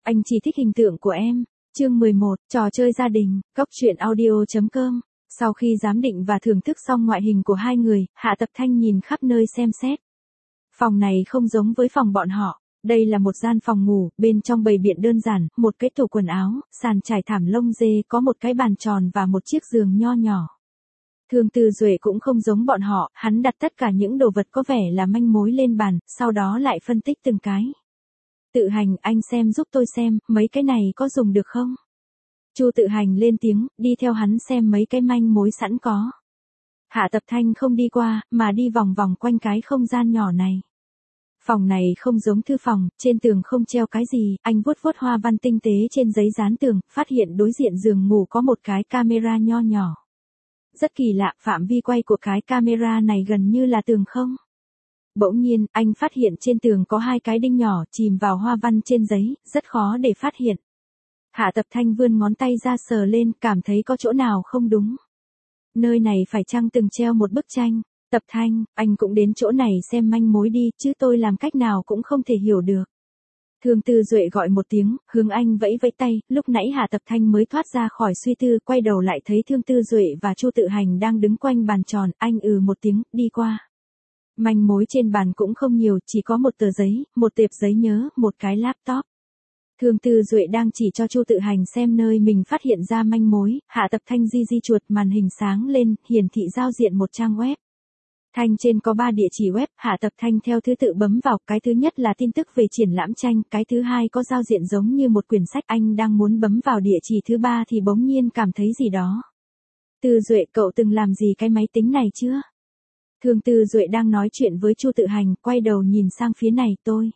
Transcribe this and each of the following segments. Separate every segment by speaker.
Speaker 1: Anh chỉ thích hình tượng của em. Chương 11, trò chơi gia đình, Cóc truyện audio.com. Sau khi giám định và thưởng thức xong ngoại hình của hai người, Hạ Tập Thanh nhìn khắp nơi xem xét. Phòng này không giống với phòng bọn họ. Đây là một gian phòng ngủ, bên trong bày biện đơn giản, một cái tủ quần áo, sàn trải thảm lông dê, có một cái bàn tròn và một chiếc giường nho nhỏ. Thương Tư Duệ cũng không giống bọn họ, hắn đặt tất cả những đồ vật có vẻ là manh mối lên bàn, sau đó lại phân tích từng cái. Tự Hành, anh xem giúp tôi xem, mấy cái này có dùng được không? Chu Tự Hành lên tiếng, đi theo hắn xem mấy cái manh mối sẵn có. Hạ Tập Thanh không đi qua, mà đi vòng vòng quanh cái không gian nhỏ này. Phòng này không giống thư phòng, trên tường không treo cái gì, anh vuốt vuốt hoa văn tinh tế trên giấy dán tường, phát hiện đối diện giường ngủ có một cái camera nho nhỏ. Rất kỳ lạ, phạm vi quay của cái camera này gần như là tường không. Bỗng nhiên, anh phát hiện trên tường có hai cái đinh nhỏ chìm vào hoa văn trên giấy, rất khó để phát hiện. Hạ Tập Thanh vươn ngón tay ra sờ lên, cảm thấy có chỗ nào không đúng. Nơi này phải chăng từng treo một bức tranh? Tập Thanh, anh cũng đến chỗ này xem manh mối đi, chứ tôi làm cách nào cũng không thể hiểu được. Thương Tư Duệ gọi một tiếng, hướng anh vẫy vẫy tay, lúc nãy Hạ Tập Thanh mới thoát ra khỏi suy tư, quay đầu lại thấy Thương Tư Duệ và Chu Tự Hành đang đứng quanh bàn tròn, anh một tiếng, đi qua. Manh mối trên bàn cũng không nhiều, chỉ có một tờ giấy, một tệp giấy nhớ, một cái laptop. Thương Tư Duệ đang chỉ cho Chu Tự Hành xem nơi mình phát hiện ra manh mối, Hạ Tập Thanh di chuột, màn hình sáng lên, hiển thị giao diện một trang web. Thanh trên có 3 địa chỉ web, Hạ Tập Thanh theo thứ tự bấm vào, cái thứ nhất là tin tức về triển lãm tranh, cái thứ hai có giao diện giống như một quyển sách, anh đang muốn bấm vào địa chỉ thứ 3 thì bỗng nhiên cảm thấy gì đó. Tư Duệ, cậu từng làm gì cái máy tính này chưa? Thương Tư Duệ đang nói chuyện với Chu Tự Hành, quay đầu nhìn sang phía này,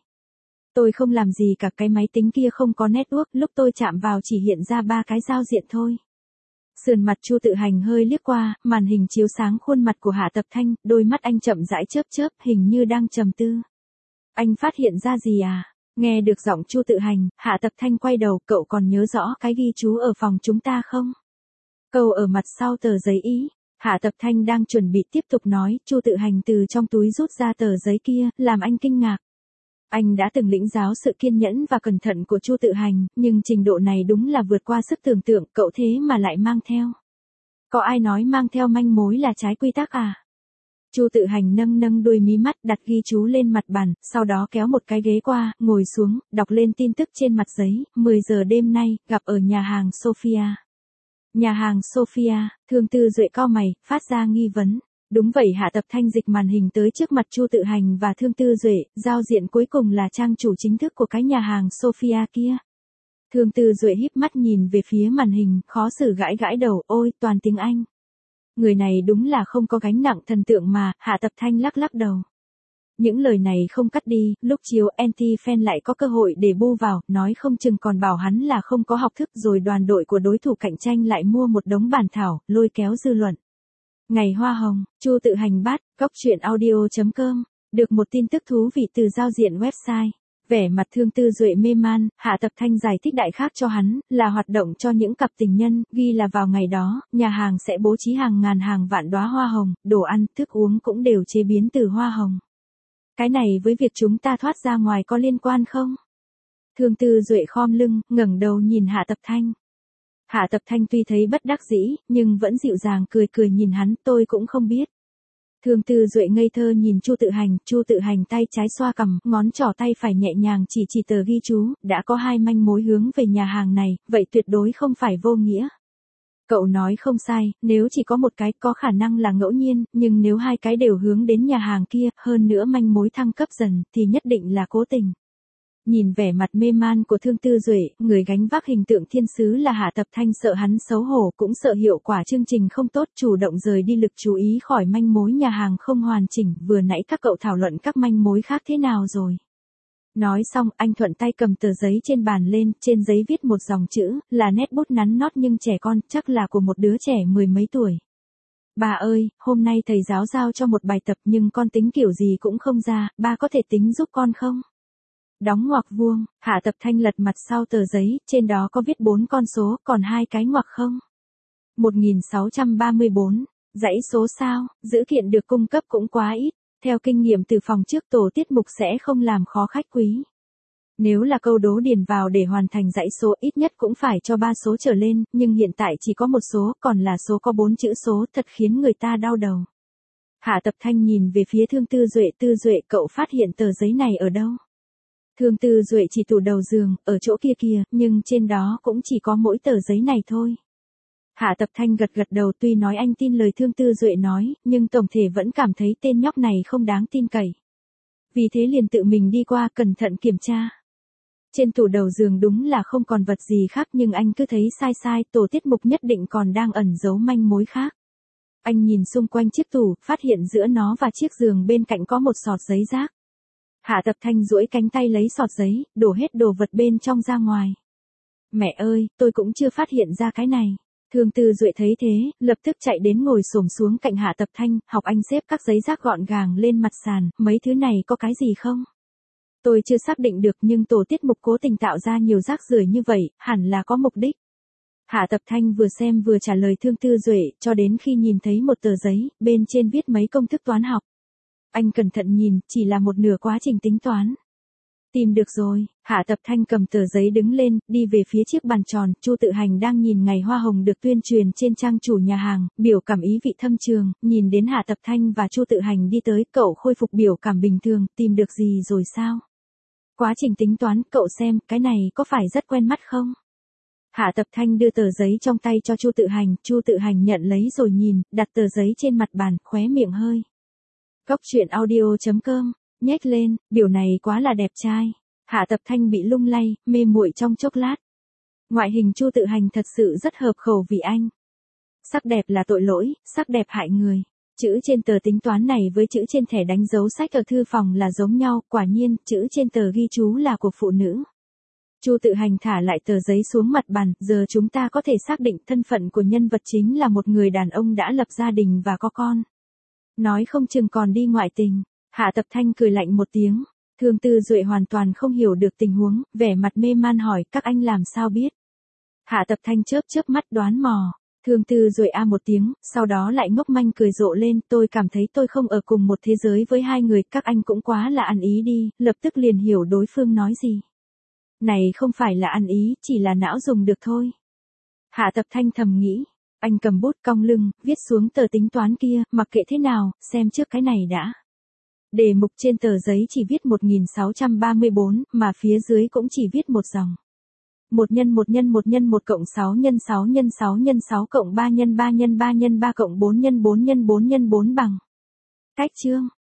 Speaker 1: Tôi không làm gì cả, cái máy tính kia không có network, lúc tôi chạm vào chỉ hiện ra 3 cái giao diện thôi. Sườn mặt Chu Tự Hành hơi liếc qua, màn hình chiếu sáng khuôn mặt của Hạ Tập Thanh, đôi mắt anh chậm rãi chớp chớp, hình như đang trầm tư. Anh phát hiện ra gì à? Nghe được giọng Chu Tự Hành, Hạ Tập Thanh quay đầu, cậu còn nhớ rõ cái ghi chú ở phòng chúng ta không? Câu ở mặt sau tờ giấy ý. Hạ Tập Thanh đang chuẩn bị tiếp tục nói, Chu Tự Hành từ trong túi rút ra tờ giấy kia, làm anh kinh ngạc. Anh đã từng lĩnh giáo sự kiên nhẫn và cẩn thận của Chu Tự Hành, nhưng trình độ này đúng là vượt qua sức tưởng tượng, cậu thế mà lại mang theo. Có ai nói mang theo manh mối là trái quy tắc à? Chu Tự Hành nâng đôi mí mắt, đặt ghi chú lên mặt bàn, sau đó kéo một cái ghế qua, ngồi xuống, đọc lên tin tức trên mặt giấy, 10 giờ đêm nay, gặp ở nhà hàng Sophia. Nhà hàng Sophia, Thương Tư Duệ cau mày, phát ra nghi vấn. Đúng vậy, Hạ Tập Thanh dịch màn hình tới trước mặt Chu Tự Hành và Thương Tư Duệ, giao diện cuối cùng là trang chủ chính thức của cái nhà hàng Sophia kia. Thương Tư Duệ híp mắt nhìn về phía màn hình, khó xử gãi đầu, ôi, toàn tiếng Anh. Người này đúng là không có gánh nặng thần tượng mà, Hạ Tập Thanh lắc đầu. Những lời này không cắt đi, lúc chiếu anti-fan lại có cơ hội để bu vào, nói không chừng còn bảo hắn là không có học thức, rồi đoàn đội của đối thủ cạnh tranh lại mua một đống bản thảo, lôi kéo dư luận. Ngày hoa hồng, Chu Tự Hành bắt, Cóc truyện audio.com, được một tin tức thú vị từ giao diện website. Vẻ mặt Thương Tư Duệ mê man, Hạ Tập Thanh giải thích đại khác cho hắn, là hoạt động cho những cặp tình nhân, ghi là vào ngày đó, nhà hàng sẽ bố trí hàng ngàn hàng vạn đóa hoa hồng, đồ ăn, thức uống cũng đều chế biến từ hoa hồng. Cái này với việc chúng ta thoát ra ngoài có liên quan không? Thương Tư Duệ khom lưng, ngẩng đầu nhìn Hạ Tập Thanh. Hạ Tập Thanh tuy thấy bất đắc dĩ, nhưng vẫn dịu dàng cười nhìn hắn, tôi cũng không biết. Thương Tư Duệ ngây thơ nhìn Chu Tự Hành tay trái xoa cằm, ngón trỏ tay phải nhẹ nhàng chỉ tờ ghi chú, đã có 2 manh mối hướng về nhà hàng này, vậy tuyệt đối không phải vô nghĩa. Cậu nói không sai, nếu chỉ có một cái có khả năng là ngẫu nhiên, nhưng nếu 2 cái đều hướng đến nhà hàng kia, hơn nữa manh mối thăng cấp dần, thì nhất định là cố tình. Nhìn vẻ mặt mê man của Thương Tư Duệ, người gánh vác hình tượng thiên sứ là Hạ Tập Thanh sợ hắn xấu hổ, cũng sợ hiệu quả chương trình không tốt, chủ động rời đi lực chú ý khỏi manh mối nhà hàng không hoàn chỉnh, vừa nãy các cậu thảo luận các manh mối khác thế nào rồi. Nói xong, anh thuận tay cầm tờ giấy trên bàn lên, trên giấy viết một dòng chữ, là nét bút nắn nót nhưng trẻ con, chắc là của một đứa trẻ 10 mấy tuổi. Bà ơi, hôm nay thầy giáo giao cho một bài tập nhưng con tính kiểu gì cũng không ra, ba có thể tính giúp con không? Đóng ngoặc vuông, Hạ Tập Thanh lật mặt sau tờ giấy, trên đó có viết 4 con số, còn 2 cái ngoặc không? 1634, dãy số sao, dữ kiện được cung cấp cũng quá ít, theo kinh nghiệm từ phòng trước tổ tiết mục sẽ không làm khó khách quý. Nếu là câu đố điền vào để hoàn thành dãy số ít nhất cũng phải cho 3 số trở lên, nhưng hiện tại chỉ có một số, còn là số có 4 chữ số, thật khiến người ta đau đầu. Hạ Tập Thanh nhìn về phía Thương Tư Duệ, cậu phát hiện tờ giấy này ở đâu? Thương Tư Duệ chỉ tủ đầu giường, ở chỗ kia kìa, nhưng trên đó cũng chỉ có mỗi tờ giấy này thôi. Hạ Tập Thanh gật đầu, tuy nói anh tin lời Thương Tư Duệ nói, nhưng tổng thể vẫn cảm thấy tên nhóc này không đáng tin cậy. Vì thế liền tự mình đi qua cẩn thận kiểm tra. Trên tủ đầu giường đúng là không còn vật gì khác, nhưng anh cứ thấy sai, tổ tiết mục nhất định còn đang ẩn giấu manh mối khác. Anh nhìn xung quanh chiếc tủ, phát hiện giữa nó và chiếc giường bên cạnh có một sọt giấy rác. Hạ Tập Thanh duỗi cánh tay lấy sọt giấy, đổ hết đồ vật bên trong ra ngoài. Mẹ ơi, tôi cũng chưa phát hiện ra cái này. Thương Tư Duệ thấy thế, lập tức chạy đến ngồi xổm xuống cạnh Hạ Tập Thanh, học anh xếp các giấy rác gọn gàng lên mặt sàn, mấy thứ này có cái gì không? Tôi chưa xác định được, nhưng tổ tiết mục cố tình tạo ra nhiều rác rưởi như vậy, hẳn là có mục đích. Hạ Tập Thanh vừa xem vừa trả lời Thương Tư Duệ, cho đến khi nhìn thấy một tờ giấy, bên trên viết mấy công thức toán học. Anh cẩn thận nhìn, chỉ là một nửa quá trình tính toán. Tìm được rồi, Hạ Tập Thanh cầm tờ giấy đứng lên, đi về phía chiếc bàn tròn, Chu Tự Hành đang nhìn ngày hoa hồng được tuyên truyền trên trang chủ nhà hàng, biểu cảm ý vị thâm trường, nhìn đến Hạ Tập Thanh và Chu Tự Hành đi tới, cậu khôi phục biểu cảm bình thường, tìm được gì rồi sao? Quá trình tính toán, cậu xem, cái này có phải rất quen mắt không? Hạ Tập Thanh đưa tờ giấy trong tay cho Chu Tự Hành nhận lấy rồi nhìn, đặt tờ giấy trên mặt bàn, khóe miệng hơi. Coctruyện.audio.com, nhếch lên, biểu này quá là đẹp trai. Hạ Tập Thanh bị lung lay, mê muội trong chốc lát. Ngoại hình Chu Tự Hành thật sự rất hợp khẩu vị anh. Sắc đẹp là tội lỗi, sắc đẹp hại người. Chữ trên tờ tính toán này với chữ trên thẻ đánh dấu sách ở thư phòng là giống nhau, quả nhiên, chữ trên tờ ghi chú là của phụ nữ. Chu Tự Hành thả lại tờ giấy xuống mặt bàn, giờ chúng ta có thể xác định thân phận của nhân vật chính là một người đàn ông đã lập gia đình và có con. Nói không chừng còn đi ngoại tình. Hạ Tập Thanh cười lạnh một tiếng. Thương Tư Duệ hoàn toàn không hiểu được tình huống, vẻ mặt mê man hỏi, các anh làm sao biết? Hạ Tập Thanh chớp mắt đoán mò. Thương Tư Duệ a một tiếng, sau đó lại ngốc manh cười rộ lên, tôi cảm thấy tôi không ở cùng một thế giới với hai người, các anh cũng quá là ăn ý đi, lập tức liền hiểu đối phương nói gì. Này không phải là ăn ý, chỉ là não dùng được thôi. Hạ Tập Thanh thầm nghĩ, anh cầm bút cong lưng, viết xuống tờ tính toán kia, mặc kệ thế nào, xem trước cái này đã. Đề mục trên tờ giấy chỉ viết 1634, mà phía dưới cũng chỉ viết một dòng. 1 x 1 x 1 x 1 cộng 6 x 6 x 6 x 6 cộng 3 x 3 x 3 x 3 cộng 4 x 4 x 4 x 4 bằng. Cách chương.